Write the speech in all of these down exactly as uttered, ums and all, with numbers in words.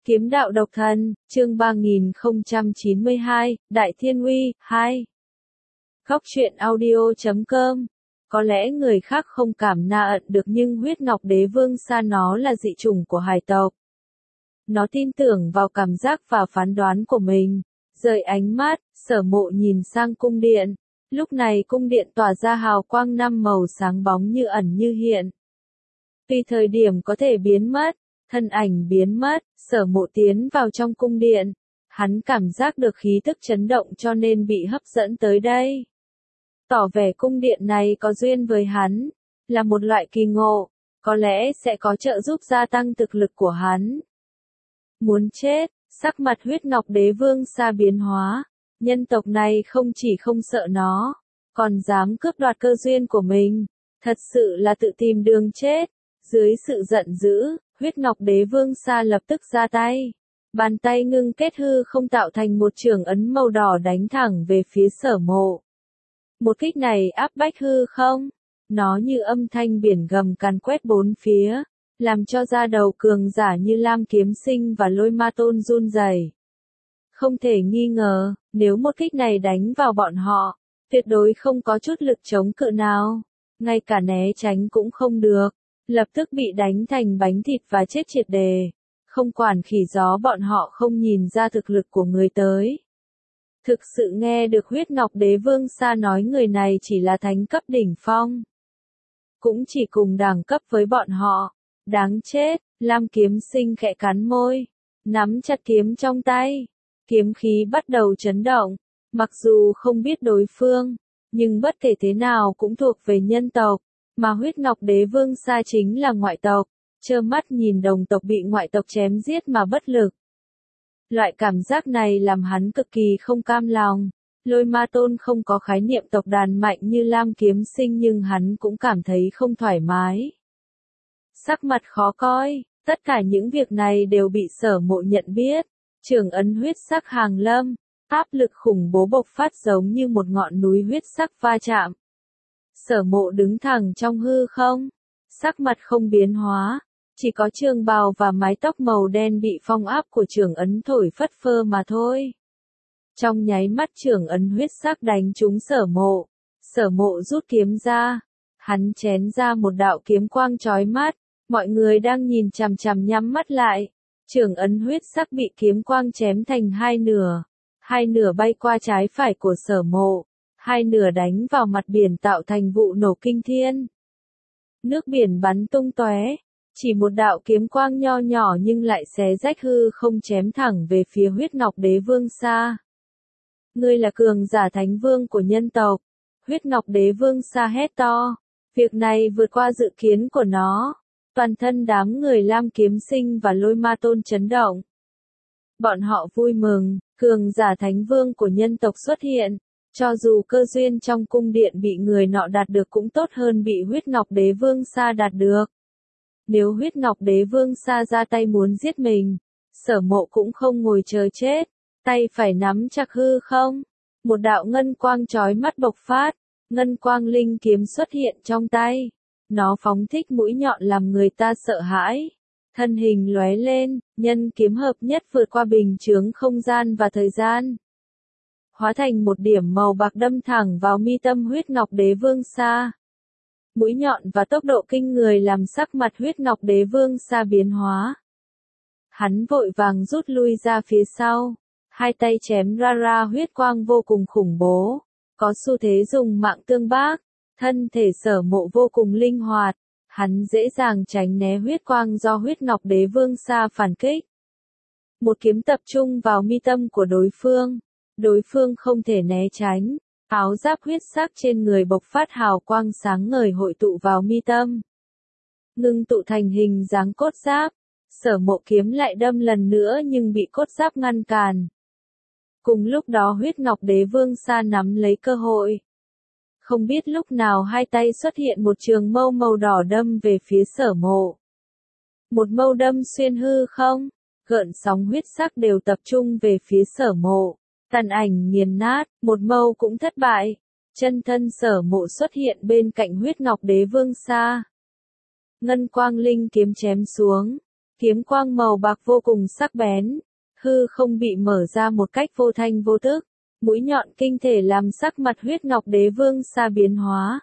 Kiếm đạo độc thần, chương ba nghìn không trăm chín mươi hai, Đại Thiên Uy, hai. Góc truyện audio chấm com. Có lẽ người khác không cảm na ận được nhưng huyết ngọc đế vương xa nó là dị chủng của hải tộc. Nó tin tưởng vào cảm giác và phán đoán của mình. Rời ánh mắt, Sở Mộ nhìn sang cung điện. Lúc này cung điện tỏa ra hào quang năm màu sáng bóng như ẩn như hiện. Tùy thời điểm có thể biến mất. Thân ảnh biến mất, Sở Mộ tiến vào trong cung điện. Hắn cảm giác được khí tức chấn động cho nên bị hấp dẫn tới đây. Tỏ vẻ cung điện này có duyên với hắn, là một loại kỳ ngộ, có lẽ sẽ có trợ giúp gia tăng thực lực của hắn. Muốn chết, sắc mặt huyết ngọc đế vương xa biến hóa, nhân tộc này không chỉ không sợ nó, còn dám cướp đoạt cơ duyên của mình, thật sự là tự tìm đường chết. Dưới sự giận dữ, huyết ngọc đế vương xa lập tức ra tay. Bàn tay ngưng kết hư không tạo thành một trường ấn màu đỏ đánh thẳng về phía Sở Mộ. Một kích này áp bách hư không, nó như âm thanh biển gầm càn quét bốn phía, làm cho da đầu cường giả như Lam Kiếm Sinh và Lôi Ma Tôn run rẩy. Không thể nghi ngờ, nếu một kích này đánh vào bọn họ, tuyệt đối không có chút lực chống cự nào, ngay cả né tránh cũng không được. Lập tức bị đánh thành bánh thịt và chết triệt đề. Không quản khỉ gió bọn họ không nhìn ra thực lực của người tới. Thực sự nghe được huyết ngọc đế vương xa nói người này chỉ là thánh cấp đỉnh phong. Cũng chỉ cùng đẳng cấp với bọn họ. Đáng chết, Lam Kiếm Sinh khẽ cắn môi. Nắm chặt kiếm trong tay. Kiếm khí bắt đầu chấn động. Mặc dù không biết đối phương, nhưng bất kể thế nào cũng thuộc về nhân tộc. Mà huyết ngọc đế vương xa chính là ngoại tộc, trơ mắt nhìn đồng tộc bị ngoại tộc chém giết mà bất lực. Loại cảm giác này làm hắn cực kỳ không cam lòng. Lôi Ma Tôn không có khái niệm tộc đàn mạnh như Lam Kiếm Sinh nhưng hắn cũng cảm thấy không thoải mái. Sắc mặt khó coi, tất cả những việc này đều bị Sở Mộ nhận biết. Trường ấn huyết sắc hàng lâm, áp lực khủng bố bộc phát giống như một ngọn núi huyết sắc va chạm. Sở Mộ đứng thẳng trong hư không, sắc mặt không biến hóa, chỉ có trường bào và mái tóc màu đen bị phong áp của trường ấn thổi phất phơ mà thôi. Trong nháy mắt trường ấn huyết sắc đánh trúng Sở Mộ, Sở Mộ rút kiếm ra, hắn chém ra một đạo kiếm quang chói mắt, mọi người đang nhìn chằm chằm nhắm mắt lại, trường ấn huyết sắc bị kiếm quang chém thành hai nửa, hai nửa bay qua trái phải của Sở Mộ. Hai nửa đánh vào mặt biển tạo thành vụ nổ kinh thiên. Nước biển bắn tung tóe, chỉ một đạo kiếm quang nho nhỏ nhưng lại xé rách hư không chém thẳng về phía huyết ngọc đế vương xa. Ngươi là cường giả thánh vương của nhân tộc. Huyết ngọc đế vương xa hét to. Việc này vượt qua dự kiến của nó. Toàn thân đám người Lam Kiếm Sinh và Lôi Ma Tôn chấn động. Bọn họ vui mừng, cường giả thánh vương của nhân tộc xuất hiện. Cho dù cơ duyên trong cung điện bị người nọ đạt được cũng tốt hơn bị huyết ngọc đế vương xa đạt được. Nếu huyết ngọc đế vương xa ra tay muốn giết mình, Sở Mộ cũng không ngồi chờ chết, tay phải nắm chặt hư không. Một đạo ngân quang chói mắt bộc phát, ngân quang linh kiếm xuất hiện trong tay. Nó phóng thích mũi nhọn làm người ta sợ hãi. Thân hình lóe lên, nhân kiếm hợp nhất vượt qua bình chướng không gian và thời gian. Hóa thành một điểm màu bạc đâm thẳng vào mi tâm huyết ngọc đế vương xa. Mũi nhọn và tốc độ kinh người làm sắc mặt huyết ngọc đế vương xa biến hóa. Hắn vội vàng rút lui ra phía sau, hai tay chém ra ra huyết quang vô cùng khủng bố, có xu thế dùng mạng tương bác, thân thể Sở Mộ vô cùng linh hoạt, hắn dễ dàng tránh né huyết quang do huyết ngọc đế vương xa phản kích. Một kiếm tập trung vào mi tâm của đối phương. Đối phương không thể né tránh, áo giáp huyết sắc trên người bộc phát hào quang sáng ngời hội tụ vào mi tâm. Ngưng tụ thành hình dáng cốt giáp, Sở Mộ kiếm lại đâm lần nữa nhưng bị cốt giáp ngăn cản. Cùng lúc đó huyết ngọc đế vương xa nắm lấy cơ hội. Không biết lúc nào hai tay xuất hiện một trường mâu màu đỏ đâm về phía Sở Mộ. Một mâu đâm xuyên hư không, gợn sóng huyết sắc đều tập trung về phía Sở Mộ. Tàn ảnh nghiền nát, một mâu cũng thất bại. Chân thân Sở Mộ xuất hiện bên cạnh huyết ngọc đế vương xa. Ngân quang linh kiếm chém xuống. kiếm quang màu bạc vô cùng sắc bén, hư không bị mở ra một cách vô thanh vô tức, mũi nhọn kinh thể làm sắc mặt huyết ngọc đế vương Sa biến hóa.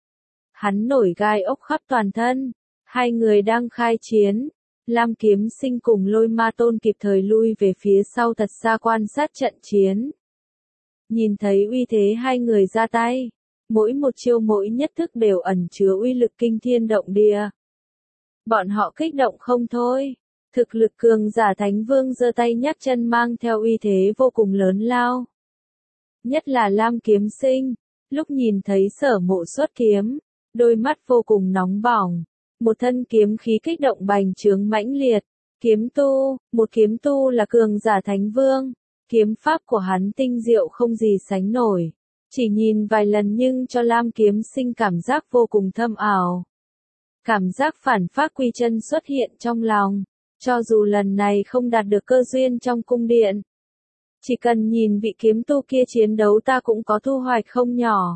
Hắn nổi gai ốc khắp toàn thân, hai người đang khai chiến, Lam Kiếm Sinh cùng Lôi Ma Tôn kịp thời lui về phía sau thật xa quan sát trận chiến. Nhìn thấy uy thế hai người ra tay, mỗi một chiêu mỗi nhất thức đều ẩn chứa uy lực kinh thiên động địa. Bọn họ kích động không thôi, thực lực cường giả Thánh Vương giơ tay nhấc chân mang theo uy thế vô cùng lớn lao. Nhất là Lam Kiếm Sinh, lúc nhìn thấy Sở Mộ xuất kiếm, đôi mắt vô cùng nóng bỏng, một thân kiếm khí kích động bành trướng mãnh liệt, kiếm tu, một kiếm tu là cường giả Thánh Vương, kiếm pháp của hắn tinh diệu không gì sánh nổi, chỉ nhìn vài lần nhưng cho Lam Kiếm Sinh cảm giác vô cùng thâm ảo. Cảm giác phản phác quy chân xuất hiện trong lòng, cho dù lần này không đạt được cơ duyên trong cung điện. Chỉ cần nhìn vị kiếm tu kia chiến đấu ta cũng có thu hoạch không nhỏ.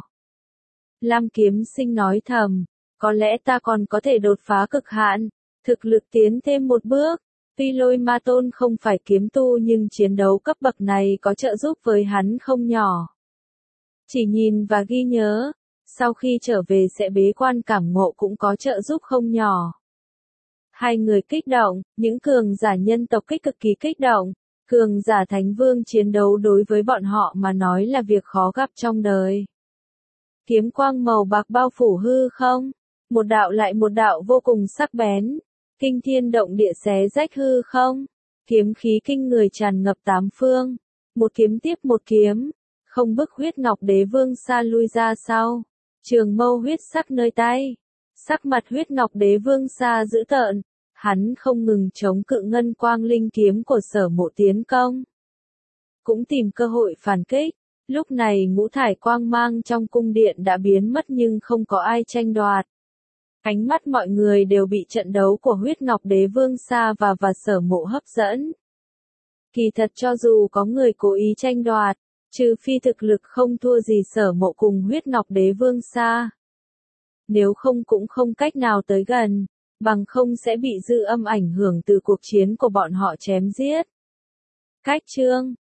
Lam Kiếm Sinh nói thầm, có lẽ ta còn có thể đột phá cực hạn, thực lực tiến thêm một bước. Tuy Lôi Ma Tôn không phải kiếm tu nhưng chiến đấu cấp bậc này có trợ giúp với hắn không nhỏ. Chỉ nhìn và ghi nhớ, sau khi trở về sẽ bế quan cảm ngộ cũng có trợ giúp không nhỏ. Hai người kích động, những cường giả nhân tộc kích cực kỳ kích động, cường giả Thánh Vương chiến đấu đối với bọn họ mà nói là việc khó gặp trong đời. Kiếm quang màu bạc bao phủ hư không, một đạo lại một đạo vô cùng sắc bén, kinh thiên động địa xé rách hư không, kiếm khí kinh người tràn ngập tám phương, một kiếm tiếp một kiếm, không bức huyết ngọc đế vương Sa lui ra sau, trường mâu huyết sắc nơi tay, sắc mặt huyết ngọc đế vương Sa dữ tợn, hắn không ngừng chống cự ngân quang linh kiếm của Sở Mộ tiến công, cũng tìm cơ hội phản kích. Lúc này ngũ thải quang mang trong cung điện đã biến mất nhưng không có ai tranh đoạt. Ánh mắt mọi người đều bị trận đấu của huyết ngọc đế vương Sa và và Sở Mộ hấp dẫn. Kỳ thật cho dù có người cố ý tranh đoạt, trừ phi thực lực không thua gì Sở Mộ cùng huyết ngọc đế vương Sa. Nếu không cũng không cách nào tới gần, bằng không sẽ bị dư âm ảnh hưởng từ cuộc chiến của bọn họ chém giết. Cách chương